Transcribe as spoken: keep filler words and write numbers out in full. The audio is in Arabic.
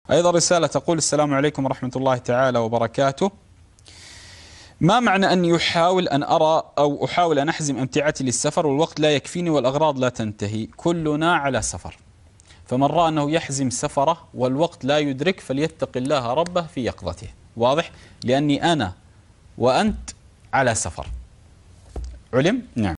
أيضا رسالة تقول: السلام عليكم ورحمة الله تعالى وبركاته. ما معنى أن يحاول أن أرى أو أحاول أن أحزم أمتعتي للسفر والوقت لا يكفيني والأغراض لا تنتهي؟ كلنا على سفر، فمن رأى أنه يحزم سفره والوقت لا يدرك فليتق الله ربه في يقظته. واضح؟ لأني أنا وأنت على سفر. علم؟ نعم.